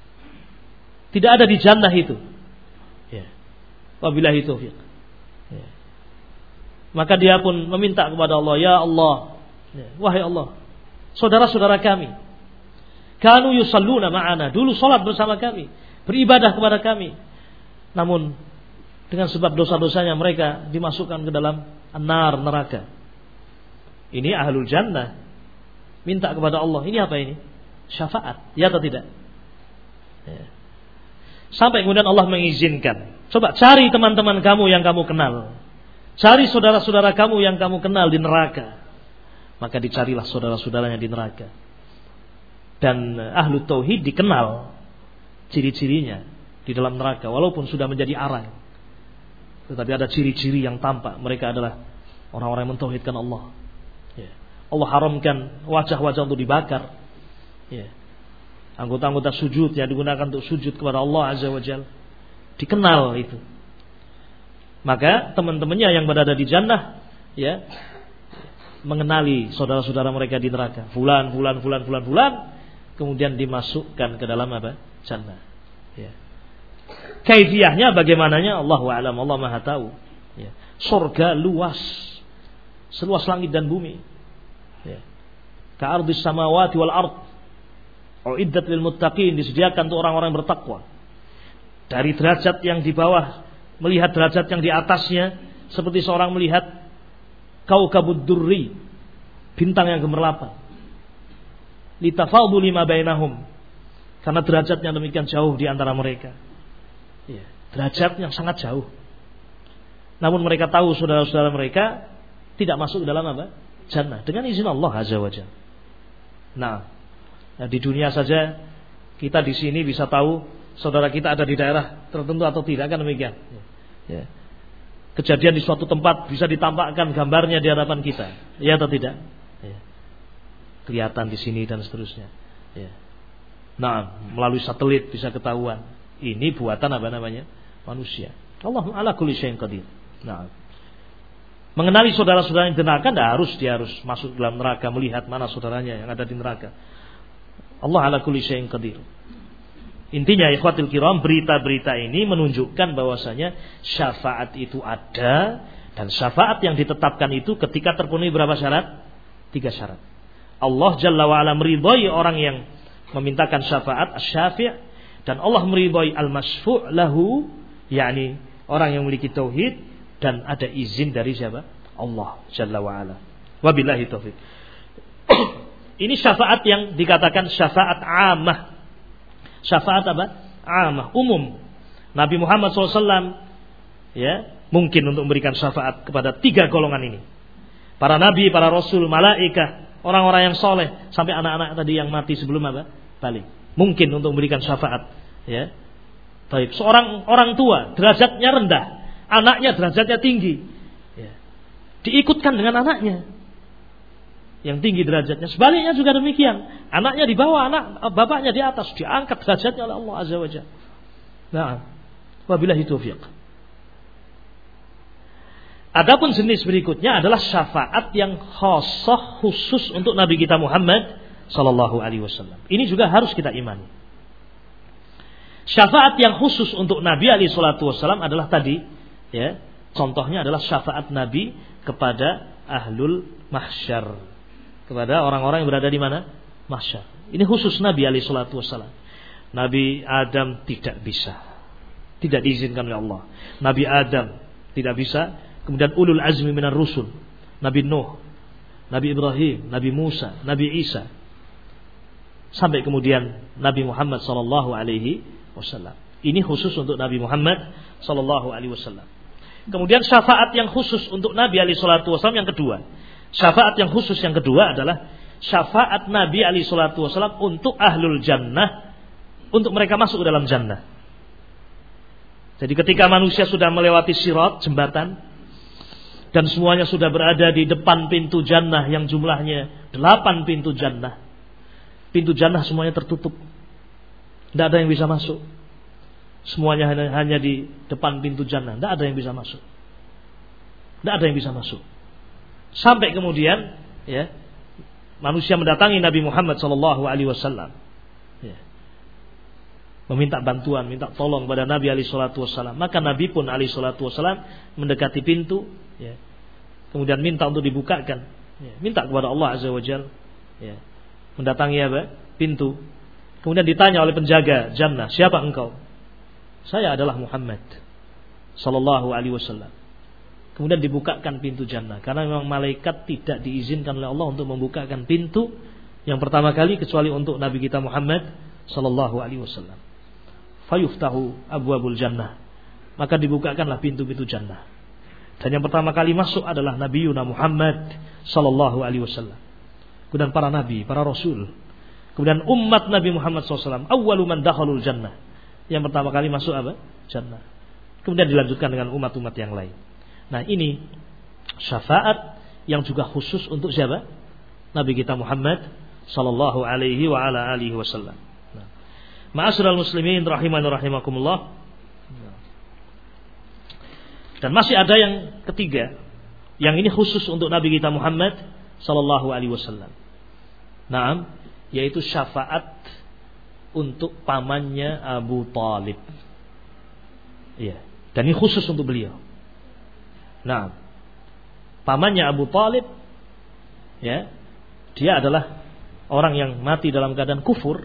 Tidak ada di jannah itu. Ya. Wabillahi taufiq. Ya. Maka dia pun meminta kepada Allah, ya Allah, ya, wahai Allah, saudara-saudara kami, kanu yusalluna ma'ana, dulu sholat bersama kami, beribadah kepada kami, namun dengan sebab dosa-dosanya mereka dimasukkan ke dalam an-nar, neraka. Ini ahlul jannah minta kepada Allah, ini apa ini? Syafaat, ya atau tidak? Ya. Sampai kemudian Allah mengizinkan, coba cari teman-teman kamu yang kamu kenal, cari saudara-saudara kamu yang kamu kenal di neraka. Maka dicarilah saudara-saudaranya di neraka. Dan ahlu tauhid dikenal ciri-cirinya di dalam neraka, walaupun sudah menjadi arang, tetapi ada ciri-ciri yang tampak. Mereka adalah orang-orang yang mentauhidkan Allah. Ya. Allah haramkan wajah-wajah untuk dibakar. Ya. Anggota-anggota sujud yang digunakan untuk sujud kepada Allah Azza wa Jalla dikenal itu. Maka teman-temannya yang berada di jannah, ya, mengenali saudara-saudara mereka di neraka. Fulan, fulan, fulan, fulan, fulan. Kemudian dimasukkan ke dalam apa? Jannah. Ya. Kaifiyahnya bagaimananya Allahu a'lam, Allah Maha tahu. Ya. Surga luas, seluas langit dan bumi. Ya. Ka'ardis samawati wal ard. Uiddat lil muttaqin, disediakan untuk orang-orang bertakwa. Dari derajat yang di bawah melihat derajat yang di atasnya, seperti seorang melihat kaukabud durri, bintang yang gemerlapan. Litafadhu lima bainahum, karena derajatnya demikian jauh di antara mereka. Ya, derajat yang sangat jauh. Namun mereka tahu saudara-saudara mereka tidak masuk dalam apa? Jannah, dengan izin Allah Azza wa Jalla. Nah, nah, di dunia saja kita di sini bisa tahu saudara kita ada di daerah tertentu atau tidak, kan demikian. Ya. Kejadian di suatu tempat bisa ditampakkan gambarnya di hadapan kita, ya atau tidak? Ya. Kelihatan di sini dan seterusnya. Ya. Nah, melalui satelit bisa ketahuan. Ini buatan apa namanya? Manusia. Allah ala kulli syai'in qadir. Nah, mengenali saudara-saudara yang di neraka, tidak harus dia harus masuk dalam neraka melihat mana saudaranya yang ada di neraka. Allah ala kulli syai'in qadir. Intinya ikhwatul kiram, berita-berita ini menunjukkan bahwasanya syafaat itu ada, dan syafaat yang ditetapkan itu ketika terpenuhi berapa syarat? Tiga syarat. Allah Jalla wa'ala meridhai orang yang memintakan syafaat, asy-syafi', dan Allah meridhai al-masyfu' lahu, yakni orang yang memiliki tauhid, dan ada izin dari siapa? Allah Jalla wa'ala. Wabillahi taufiq. Ini syafaat yang dikatakan syafaat amah. Syafaat apa? Amah, umum. Nabi Muhammad shallallahu alaihi wasallam ya, mungkin untuk memberikan syafaat kepada tiga golongan ini. Para nabi, para rasul, malaikat, orang-orang yang soleh, sampai anak-anak tadi yang mati sebelum apa? Balik. Mungkin untuk memberikan syafaat. Ya. Baik. Seorang orang tua derajatnya rendah, anaknya derajatnya tinggi. Ya. Diikutkan dengan anaknya yang tinggi derajatnya. Sebaliknya juga demikian. Anaknya di bawah, anak bapaknya di atas, diangkat derajatnya oleh Allah Azza wa Jalla. Nah, wabillahi taufiq. Adapun jenis berikutnya adalah syafaat yang khassah, khusus untuk Nabi kita Muhammad sallallahu alaihi wasallam. Ini juga harus kita imani. Syafaat yang khusus untuk Nabi alaihi salatu wasallam adalah tadi, ya. Contohnya adalah syafaat Nabi kepada ahlul mahsyar, kepada orang-orang yang berada di mana? Mahsyar. Ini khusus Nabi alaihi salatu wasallam. Nabi Adam tidak bisa, tidak diizinkan oleh Allah. Nabi Adam tidak bisa. Kemudian ulul azmi minar rusul, Nabi Nuh, Nabi Ibrahim, Nabi Musa, Nabi Isa, sampai kemudian Nabi Muhammad sallallahu alaihi wasallam. Ini khusus untuk Nabi Muhammad sallallahu alaihi wasallam. Kemudian syafaat yang khusus untuk Nabi alaihi salatu wasallam yang kedua. Syafaat yang khusus yang kedua adalah syafaat Nabi alaihi salatu wasallam untuk ahlul jannah, untuk mereka masuk ke dalam jannah. Jadi ketika manusia sudah melewati sirat, jembatan, dan semuanya sudah berada di depan pintu jannah yang jumlahnya delapan pintu jannah. Pintu jannah semuanya tertutup, tidak ada yang bisa masuk. Semuanya hanya, hanya di depan pintu jannah, tidak ada yang bisa masuk. Tidak ada yang bisa masuk. Sampai kemudian, ya, manusia mendatangi Nabi Muhammad sallallahu alaihi wasallam, ya, meminta bantuan, minta tolong pada Nabi alaihi salatu wasallam. Maka Nabi pun alaihi salatu wasallam mendekati pintu, ya, kemudian minta untuk dibukakan, ya, minta kepada Allah azza wajalla, ya, mendatangi apa? Pintu. Kemudian ditanya oleh penjaga jannah, siapa engkau? Saya adalah Muhammad sallallahu alaihi wasallam. Kemudian dibukakan pintu jannah, karena memang malaikat tidak diizinkan oleh Allah untuk membukakan pintu yang pertama kali kecuali untuk Nabi kita Muhammad sallallahu alaihi wasallam. Fayuftahu abwabul jannah, maka dibukakanlah pintu-pintu jannah. Dan yang pertama kali masuk adalah Nabiyuna Muhammad sallallahu alaihi wasallam. Kemudian para nabi, para rasul. Kemudian umat Nabi Muhammad sallallahu alaihi wasallam, awwalu man dakhalul jannah. Yang pertama kali masuk apa? Jannah. Kemudian dilanjutkan dengan umat-umat yang lain. Nah, ini syafaat yang juga khusus untuk siapa? Nabi kita Muhammad sallallahu alaihi wa ala alihi wasallam. Nah, ma'asyiral muslimin rahimani rahimakumullah. Dan masih ada yang ketiga, yang ini khusus untuk Nabi kita Muhammad sallallahu alaihi wasallam. Naam, yaitu syafaat untuk pamannya Abu Talib. Iya, dan ini khusus untuk beliau. Nah, pamannya Abu Talib, ya, dia adalah orang yang mati dalam keadaan kufur.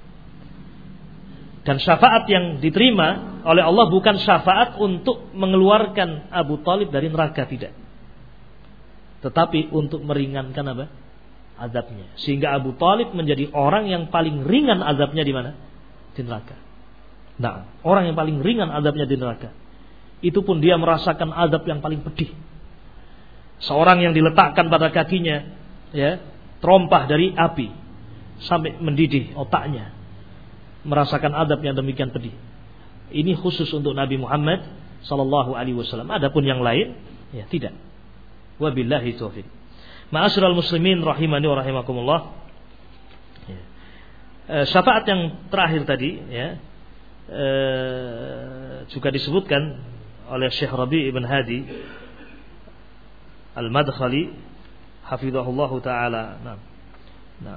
Dan syafaat yang diterima oleh Allah bukan syafaat untuk mengeluarkan Abu Talib dari neraka, tidak. Tetapi untuk meringankan apa? Azabnya. Sehingga Abu Talib menjadi orang yang paling ringan azabnya di mana? Di neraka. Nah, orang yang paling ringan azabnya di neraka. Itu pun dia merasakan azab yang paling pedih. Seorang yang diletakkan pada kakinya, ya, terompah dari api sampai mendidih otaknya, merasakan azab yang demikian pedih. Ini khusus untuk Nabi Muhammad sallallahu alaihi wasallam. Adapun yang lain, ya tidak. Wabillahi taufiq. Ma'asyiral muslimin rahimani wa rahimakumullah. Ya. E, syafaat yang terakhir tadi, ya, e, juga disebutkan oleh Syekh Rabi' ibn Hadi Al-Madkhali hafizahullahu taala. Nah. Nah.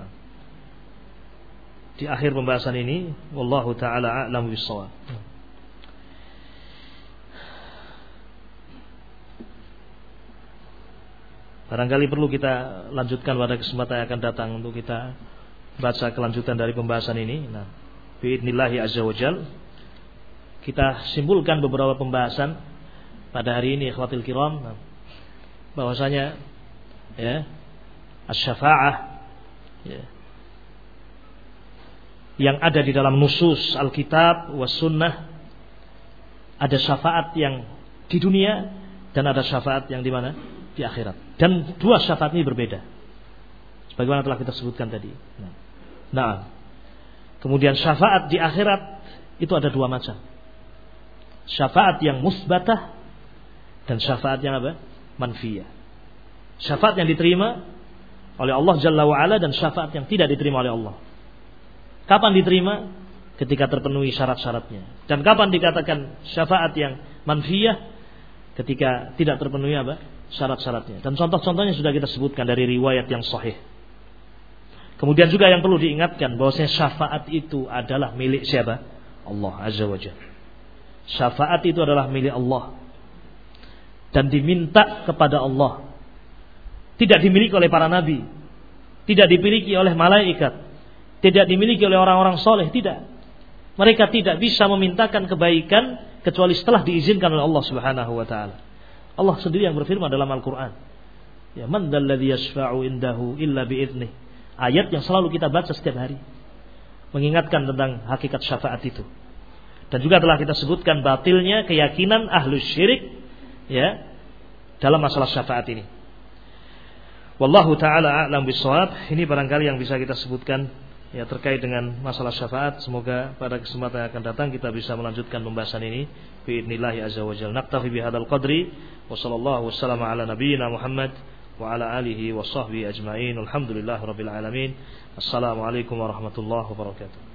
Di akhir pembahasan ini, wallahu taala a'lamu bis-shawab. Barangkali perlu kita lanjutkan pada kesempatan yang akan datang untuk kita baca kelanjutan dari pembahasan ini. Nah, biidznillah azza wajal, kita simpulkan beberapa pembahasan pada hari ini, ikhwatil kiram, nah, bahwasanya, ya, asy-syafa'ah, ya, yang ada di dalam nusus Alkitab was sunnah, ada syafaat yang di dunia dan ada syafaat yang di mana? Di akhirat. Dan dua syafaat ini berbeda, sebagaimana telah kita sebutkan tadi. Nah, nah, kemudian syafaat di akhirat itu ada dua macam. Syafaat yang musbatah dan syafaat yang apa? Manfiyah. Syafaat yang diterima oleh Allah Jalla wa'ala dan syafaat yang tidak diterima oleh Allah. Kapan diterima? Ketika terpenuhi syarat-syaratnya. Dan kapan dikatakan syafaat yang manfiyah? Ketika tidak terpenuhi apa? Syarat-syaratnya. Dan contoh-contohnya sudah kita sebutkan dari riwayat yang sahih. Kemudian juga yang perlu diingatkan bahwasanya syafaat itu adalah milik siapa? Allah Azza wa Jalla. Syafaat itu adalah milik Allah dan diminta kepada Allah. Tidak dimiliki oleh para nabi, tidak dimiliki oleh malaikat, tidak dimiliki oleh orang-orang soleh, tidak. Mereka tidak bisa memintakan kebaikan kecuali setelah diizinkan oleh Allah Subhanahu wa taala. Allah sendiri yang berfirman dalam Al-Qur'an, "Ya man dzalladzi yashfa'u indahu illa bi'idznih." Ayat yang selalu kita baca setiap hari mengingatkan tentang hakikat syafaat itu. Dan juga telah kita sebutkan batilnya keyakinan ahlus syirik ya dalam masalah syafaat ini. Wallahu taala a'lam bissawab. Ini barangkali yang bisa kita sebutkan ya terkait dengan masalah syafaat. Semoga pada kesempatan yang akan datang kita bisa melanjutkan pembahasan ini biidznillah azza wa jalla. Naktafi bihadzal qadri wa sallallahu wasallam ala nabiyyina Muhammad wa ala alihi wa sahbihi ajmain. Alhamdulillahirabbil alamin. Assalamualaikum warahmatullahi wabarakatuh.